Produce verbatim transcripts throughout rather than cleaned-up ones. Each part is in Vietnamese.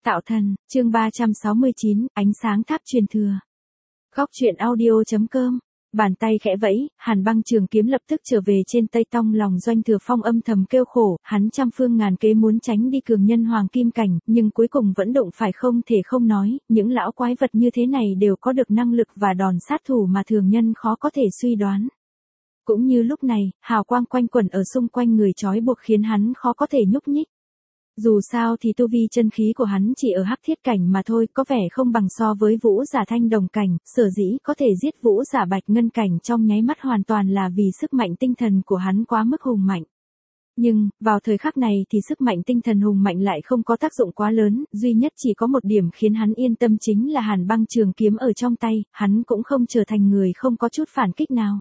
Tạo thần, chương ba trăm sáu mươi chín, ánh sáng tháp truyền thừa. Góc truyện audio chấm com. Bàn tay khẽ vẫy, Hàn Băng trường kiếm lập tức trở về trên tay tông lòng Doanh Thừa Phong âm thầm kêu khổ, hắn trăm phương ngàn kế muốn tránh đi cường nhân hoàng kim cảnh, nhưng cuối cùng vẫn đụng phải không thể không nói, những lão quái vật như thế này đều có được năng lực và đòn sát thủ mà thường nhân khó có thể suy đoán. Cũng như lúc này, hào quang quanh quẩn ở xung quanh người trói buộc khiến hắn khó có thể nhúc nhích. Dù sao thì tu vi chân khí của hắn chỉ ở hắc thiết cảnh mà thôi, có vẻ không bằng so với vũ giả thanh đồng cảnh, sở dĩ có thể giết vũ giả bạch ngân cảnh trong nháy mắt hoàn toàn là vì sức mạnh tinh thần của hắn quá mức hùng mạnh. Nhưng, vào thời khắc này thì sức mạnh tinh thần hùng mạnh lại không có tác dụng quá lớn, duy nhất chỉ có một điểm khiến hắn yên tâm chính là Hàn Băng trường kiếm ở trong tay, hắn cũng không trở thành người không có chút phản kích nào.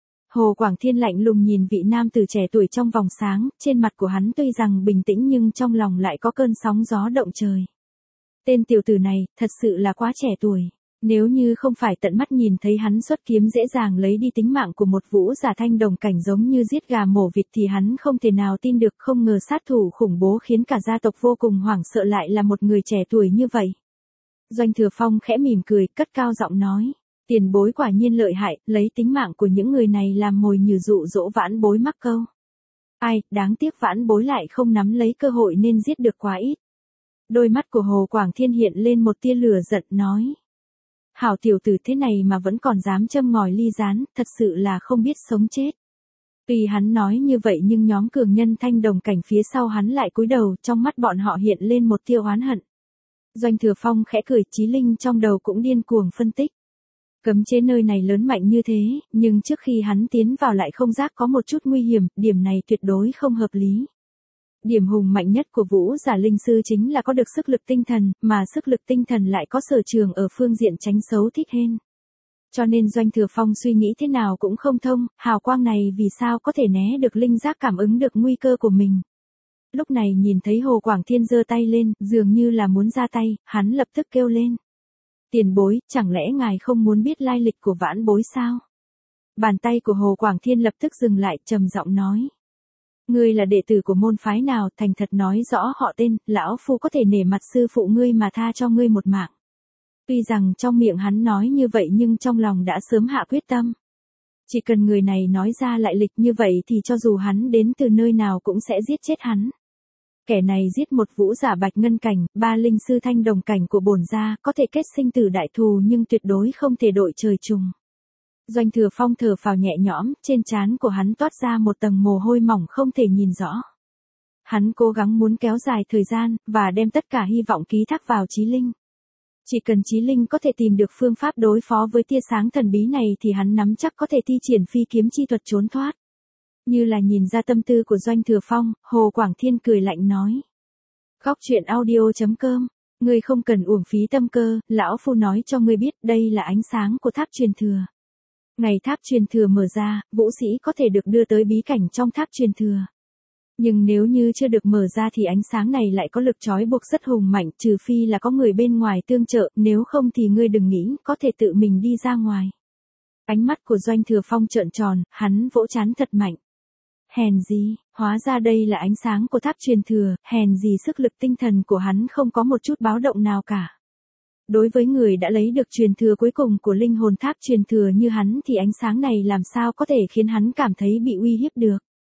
Hồ Quảng Thiên lạnh lùng nhìn vị nam tử trẻ tuổi trong vòng sáng, trên mặt của hắn tuy rằng bình tĩnh nhưng trong lòng lại có cơn sóng gió động trời. Tên tiểu tử này, thật sự là quá trẻ tuổi. Nếu như không phải tận mắt nhìn thấy hắn xuất kiếm dễ dàng lấy đi tính mạng của một vũ giả thanh đồng cảnh giống như giết gà mổ vịt thì hắn không thể nào tin được, không ngờ sát thủ khủng bố khiến cả gia tộc vô cùng hoảng sợ lại là một người trẻ tuổi như vậy. Doanh Thừa Phong khẽ mỉm cười, cất cao giọng nói. Tiền bối quả nhiên lợi hại, lấy tính mạng của những người này làm mồi nhử dụ dỗ vãn bối mắc câu. Ai, đáng tiếc vãn bối lại không nắm lấy cơ hội nên giết được quá ít. Đôi mắt của Hồ Quảng Thiên hiện lên một tia lửa giận nói. Hảo tiểu tử thế này mà vẫn còn dám châm ngòi ly gián, thật sự là không biết sống chết. Tuy hắn nói như vậy nhưng nhóm cường nhân thanh đồng cảnh phía sau hắn lại cúi đầu, trong mắt bọn họ hiện lên một tia oán hận. Doanh Thừa Phong khẽ cười, trí linh trong đầu cũng điên cuồng phân tích. Cấm chế nơi này lớn mạnh như thế, nhưng trước khi hắn tiến vào lại không giác có một chút nguy hiểm, điểm này tuyệt đối không hợp lý. Điểm hùng mạnh nhất của vũ giả linh sư chính là có được sức lực tinh thần, mà sức lực tinh thần lại có sở trường ở phương diện tránh xấu thích hên. Cho nên Doanh Thừa Phong suy nghĩ thế nào cũng không thông, hào quang này vì sao có thể né được linh giác cảm ứng được nguy cơ của mình. Lúc này nhìn thấy Hồ Quảng Thiên giơ tay lên, dường như là muốn ra tay, hắn lập tức kêu lên. Tiền bối, chẳng lẽ ngài không muốn biết lai lịch của vãn bối sao? Bàn tay của Hồ Quảng Thiên lập tức dừng lại, trầm giọng nói. Ngươi là đệ tử của môn phái nào, thành thật nói rõ họ tên, lão phu có thể nể mặt sư phụ ngươi mà tha cho ngươi một mạng. Tuy rằng trong miệng hắn nói như vậy nhưng trong lòng đã sớm hạ quyết tâm. Chỉ cần người này nói ra lại lịch như vậy thì cho dù hắn đến từ nơi nào cũng sẽ giết chết hắn. Kẻ này giết một vũ giả bạch ngân cảnh, ba linh sư thanh đồng cảnh của bổn gia, có thể kết sinh tử đại thù nhưng tuyệt đối không thể đội trời chung. Doanh Thừa Phong thở phào nhẹ nhõm, trên trán của hắn toát ra một tầng mồ hôi mỏng không thể nhìn rõ. Hắn cố gắng muốn kéo dài thời gian, và đem tất cả hy vọng ký thác vào Chí Linh. Chỉ cần Chí Linh có thể tìm được phương pháp đối phó với tia sáng thần bí này thì hắn nắm chắc có thể thi triển phi kiếm chi thuật trốn thoát. Như là nhìn ra tâm tư của Doanh Thừa Phong, Hồ Quảng Thiên cười lạnh nói. Góc truyện audio chấm com, ngươi không cần uổng phí tâm cơ, lão phu nói cho ngươi biết đây là ánh sáng của tháp truyền thừa. Ngày tháp truyền thừa mở ra, vũ sĩ có thể được đưa tới bí cảnh trong tháp truyền thừa. Nhưng nếu như chưa được mở ra thì ánh sáng này lại có lực trói buộc rất hùng mạnh, trừ phi là có người bên ngoài tương trợ, nếu không thì ngươi đừng nghĩ có thể tự mình đi ra ngoài. Ánh mắt của Doanh Thừa Phong trợn tròn, hắn vỗ trán thật mạnh. Hèn gì, hóa ra đây là ánh sáng của tháp truyền thừa, hèn gì sức lực tinh thần của hắn không có một chút báo động nào cả. Đối với người đã lấy được truyền thừa cuối cùng của linh hồn tháp truyền thừa như hắn thì ánh sáng này làm sao có thể khiến hắn cảm thấy bị uy hiếp được.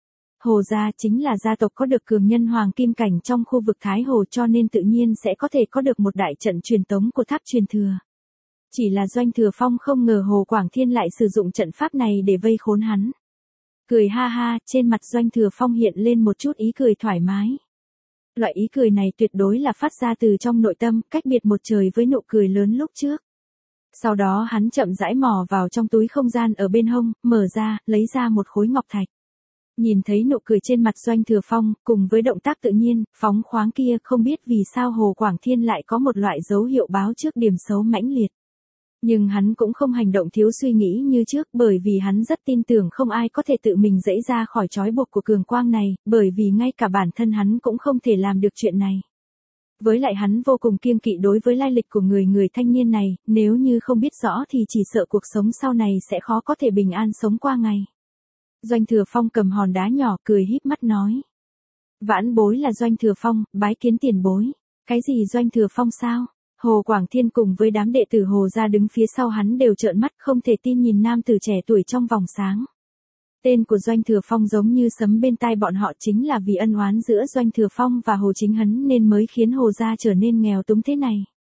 Hồ gia chính là gia tộc có được cường nhân hoàng kim cảnh trong khu vực Thái Hồ cho nên tự nhiên sẽ có thể có được một đại trận truyền tống của tháp truyền thừa. Chỉ là Doanh Thừa Phong không ngờ Hồ Quảng Thiên lại sử dụng trận pháp này để vây khốn hắn. Cười ha ha, trên mặt Doanh Thừa Phong hiện lên một chút ý cười thoải mái. Loại ý cười này tuyệt đối là phát ra từ trong nội tâm, cách biệt một trời với nụ cười lớn lúc trước. Sau đó hắn chậm rãi mò vào trong túi không gian ở bên hông, mở ra, lấy ra một khối ngọc thạch. Nhìn thấy nụ cười trên mặt Doanh Thừa Phong, cùng với động tác tự nhiên, phóng khoáng kia, không biết vì sao Hồ Quảng Thiên lại có một loại dấu hiệu báo trước điểm xấu mãnh liệt. Nhưng hắn cũng không hành động thiếu suy nghĩ như trước, bởi vì hắn rất tin tưởng không ai có thể tự mình dẫy ra khỏi trói buộc của cường quang này, bởi vì ngay cả bản thân hắn cũng không thể làm được chuyện này. Với lại hắn vô cùng kiêng kỵ đối với lai lịch của người người thanh niên này, nếu như không biết rõ thì chỉ sợ cuộc sống sau này sẽ khó có thể bình an sống qua ngày. Doanh Thừa Phong cầm hòn đá nhỏ cười híp mắt nói. Vãn bối là Doanh Thừa Phong, bái kiến tiền bối. Cái gì Doanh Thừa Phong sao? Hồ Quảng Thiên cùng với đám đệ tử Hồ gia đứng phía sau hắn đều trợn mắt không thể tin nhìn nam tử trẻ tuổi trong vòng sáng. Tên của Doanh Thừa Phong giống như sấm bên tai bọn họ, chính là vì ân oán giữa Doanh Thừa Phong và Hồ Chính Hấn nên mới khiến Hồ gia trở nên nghèo túng thế này.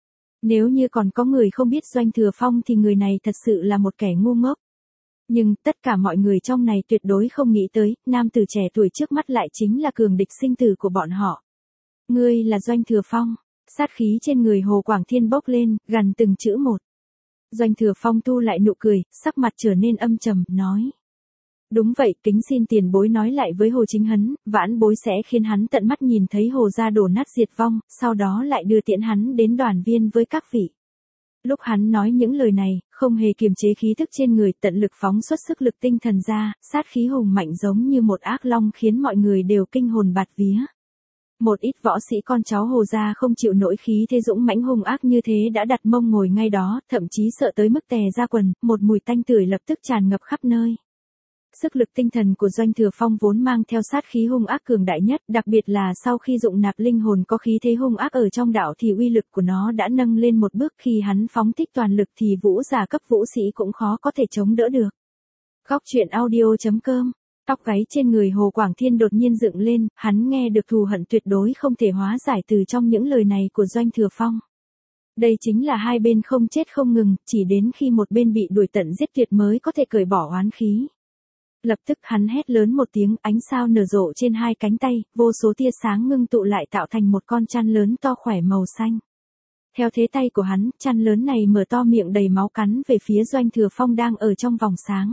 Nếu như còn có người không biết Doanh Thừa Phong thì người này thật sự là một kẻ ngu ngốc. Nhưng tất cả mọi người trong này tuyệt đối không nghĩ tới, nam tử trẻ tuổi trước mắt lại chính là cường địch sinh tử của bọn họ. Ngươi là Doanh Thừa Phong. Sát khí trên người Hồ Quảng Thiên bốc lên, gằn từng chữ một. Doanh Thừa Phong thu lại nụ cười, sắc mặt trở nên âm trầm, nói. Đúng vậy, kính xin tiền bối nói lại với Hồ Chính Hấn, vãn bối sẽ khiến hắn tận mắt nhìn thấy Hồ gia đổ nát diệt vong, sau đó lại đưa tiễn hắn đến đoàn viên với các vị. Lúc hắn nói những lời này, không hề kiềm chế khí thức trên người, tận lực phóng xuất sức lực tinh thần ra, sát khí hùng mạnh giống như một ác long khiến mọi người đều kinh hồn bạt vía. Một ít võ sĩ con cháu Hồ gia không chịu nổi khí thế dũng mãnh hung ác như thế đã đặt mông ngồi ngay đó, thậm chí sợ tới mức tè ra quần, một mùi tanh tưởi lập tức tràn ngập khắp nơi. Sức lực tinh thần của Doanh Thừa Phong vốn mang theo sát khí hung ác cường đại nhất, đặc biệt là sau khi dụng nạp linh hồn có khí thế hung ác ở trong đạo thì uy lực của nó đã nâng lên một bước, khi hắn phóng thích toàn lực thì vũ giả cấp vũ sĩ cũng khó có thể chống đỡ được. Góc truyện audio chấm com. Tóc gáy trên người Hồ Quảng Thiên đột nhiên dựng lên, hắn nghe được thù hận tuyệt đối không thể hóa giải từ trong những lời này của Doanh Thừa Phong. Đây chính là hai bên không chết không ngừng, chỉ đến khi một bên bị đuổi tận giết tuyệt mới có thể cởi bỏ oán khí. Lập tức hắn hét lớn một tiếng, ánh sao nở rộ trên hai cánh tay, vô số tia sáng ngưng tụ lại tạo thành một con chăn lớn to khỏe màu xanh. Theo thế tay của hắn, chăn lớn này mở to miệng đầy máu cắn về phía Doanh Thừa Phong đang ở trong vòng sáng.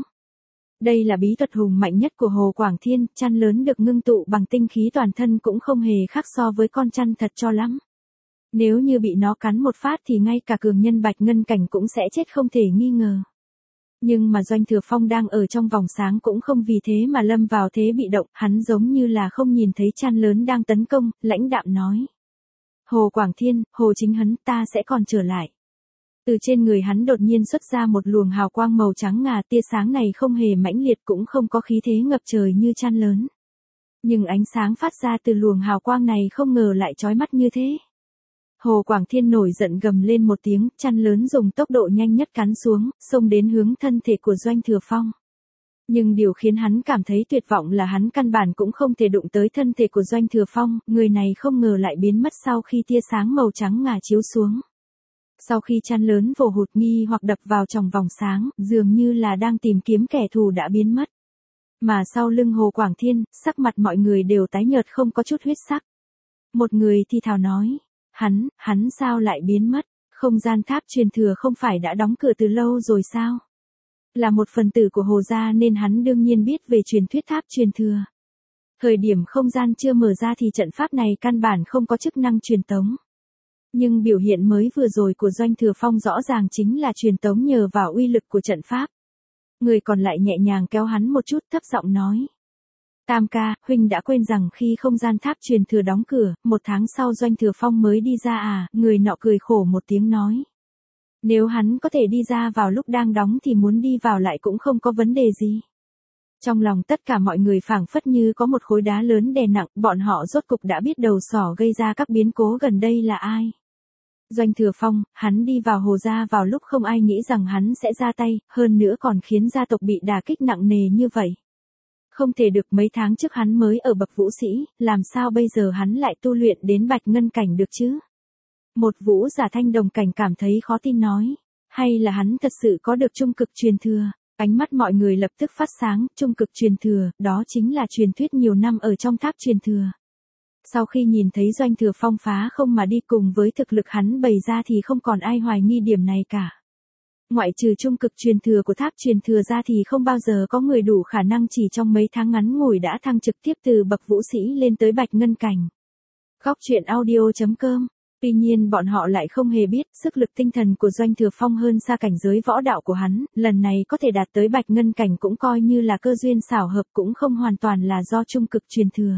Đây là bí thuật hùng mạnh nhất của Hồ Quảng Thiên, chăn lớn được ngưng tụ bằng tinh khí toàn thân cũng không hề khác so với con chăn thật cho lắm. Nếu như bị nó cắn một phát thì ngay cả cường nhân bạch ngân cảnh cũng sẽ chết không thể nghi ngờ. Nhưng mà Doanh Thừa Phong đang ở trong vòng sáng cũng không vì thế mà lâm vào thế bị động, hắn giống như là không nhìn thấy chăn lớn đang tấn công, lãnh đạm nói. Hồ Quảng Thiên, Hồ Chính Hấn, ta sẽ còn trở lại. Từ trên người hắn đột nhiên xuất ra một luồng hào quang màu trắng ngà, tia sáng này không hề mãnh liệt cũng không có khí thế ngập trời như chăn lớn. Nhưng ánh sáng phát ra từ luồng hào quang này không ngờ lại chói mắt như thế. Hồ Quảng Thiên nổi giận gầm lên một tiếng, chăn lớn dùng tốc độ nhanh nhất cắn xuống, xông đến hướng thân thể của Doanh Thừa Phong. Nhưng điều khiến hắn cảm thấy tuyệt vọng là hắn căn bản cũng không thể đụng tới thân thể của Doanh Thừa Phong, người này không ngờ lại biến mất sau khi tia sáng màu trắng ngà chiếu xuống. Sau khi chăn lớn vồ hụt nghi hoặc đập vào trong vòng sáng, dường như là đang tìm kiếm kẻ thù đã biến mất. Mà sau lưng Hồ Quảng Thiên, sắc mặt mọi người đều tái nhợt không có chút huyết sắc. Một người thi thào nói, hắn, hắn sao lại biến mất, không gian tháp truyền thừa không phải đã đóng cửa từ lâu rồi sao? Là một phần tử của Hồ gia nên hắn đương nhiên biết về truyền thuyết tháp truyền thừa. Thời điểm không gian chưa mở ra thì trận pháp này căn bản không có chức năng truyền tống. Nhưng biểu hiện mới vừa rồi của Doanh Thừa Phong rõ ràng chính là truyền tống nhờ vào uy lực của trận pháp. Người còn lại nhẹ nhàng kéo hắn một chút, thấp giọng nói. Tam ca, huynh đã quên rằng khi không gian tháp truyền thừa đóng cửa, một tháng sau Doanh Thừa Phong mới đi ra à, người nọ cười khổ một tiếng nói. Nếu hắn có thể đi ra vào lúc đang đóng thì muốn đi vào lại cũng không có vấn đề gì. Trong lòng tất cả mọi người phảng phất như có một khối đá lớn đè nặng, bọn họ rốt cục đã biết đầu sỏ gây ra các biến cố gần đây là ai. Doanh Thừa Phong, hắn đi vào Hồ gia vào lúc không ai nghĩ rằng hắn sẽ ra tay, hơn nữa còn khiến gia tộc bị đả kích nặng nề như vậy. Không thể được, mấy tháng trước hắn mới ở bậc vũ sĩ, làm sao bây giờ hắn lại tu luyện đến bạch ngân cảnh được chứ? Một vũ giả thanh đồng cảnh cảm thấy khó tin nói, hay là hắn thật sự có được trung cực truyền thừa? Ánh mắt mọi người lập tức phát sáng, trung cực truyền thừa, đó chính là truyền thuyết nhiều năm ở trong tháp truyền thừa. Sau khi nhìn thấy Doanh Thừa Phong phá không mà đi cùng với thực lực hắn bày ra thì không còn ai hoài nghi điểm này cả. Ngoại trừ trung cực truyền thừa của tháp truyền thừa ra thì không bao giờ có người đủ khả năng chỉ trong mấy tháng ngắn ngủi đã thăng trực tiếp từ bậc vũ sĩ lên tới bạch ngân cảnh. Góc truyện audio chấm com. Tuy nhiên bọn họ lại không hề biết, sức lực tinh thần của Doanh Thừa Phong hơn xa cảnh giới võ đạo của hắn, lần này có thể đạt tới bạch ngân cảnh cũng coi như là cơ duyên xảo hợp, cũng không hoàn toàn là do trung cực truyền thừa.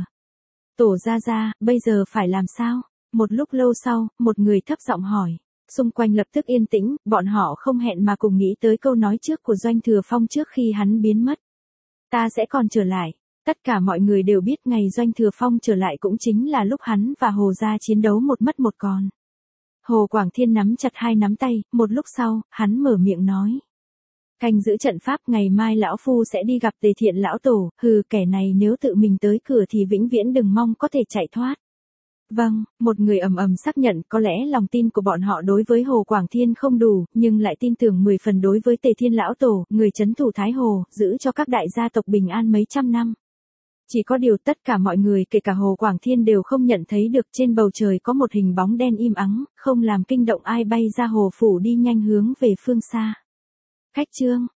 Tổ gia gia, bây giờ phải làm sao? Một lúc lâu sau, một người thấp giọng hỏi. Xung quanh lập tức yên tĩnh, bọn họ không hẹn mà cùng nghĩ tới câu nói trước của Doanh Thừa Phong trước khi hắn biến mất. Ta sẽ còn trở lại. Tất cả mọi người đều biết ngày Doanh Thừa Phong trở lại cũng chính là lúc hắn và Hồ gia chiến đấu một mất một còn. Hồ Quảng Thiên nắm chặt hai nắm tay, một lúc sau, hắn mở miệng nói. Canh giữ trận pháp, ngày mai lão phu sẽ đi gặp Tề Thiện lão tổ, hừ, kẻ này nếu tự mình tới cửa thì vĩnh viễn đừng mong có thể chạy thoát. Vâng, một người ầm ầm xác nhận, có lẽ lòng tin của bọn họ đối với Hồ Quảng Thiên không đủ, nhưng lại tin tưởng mười phần đối với Tề Thiên lão tổ, người trấn thủ Thái Hồ, giữ cho các đại gia tộc bình an mấy trăm năm. Chỉ có điều tất cả mọi người kể cả Hồ Quảng Thiên đều không nhận thấy được trên bầu trời có một hình bóng đen im ắng, không làm kinh động ai bay ra hồ phủ đi nhanh hướng về phương xa. Khách trương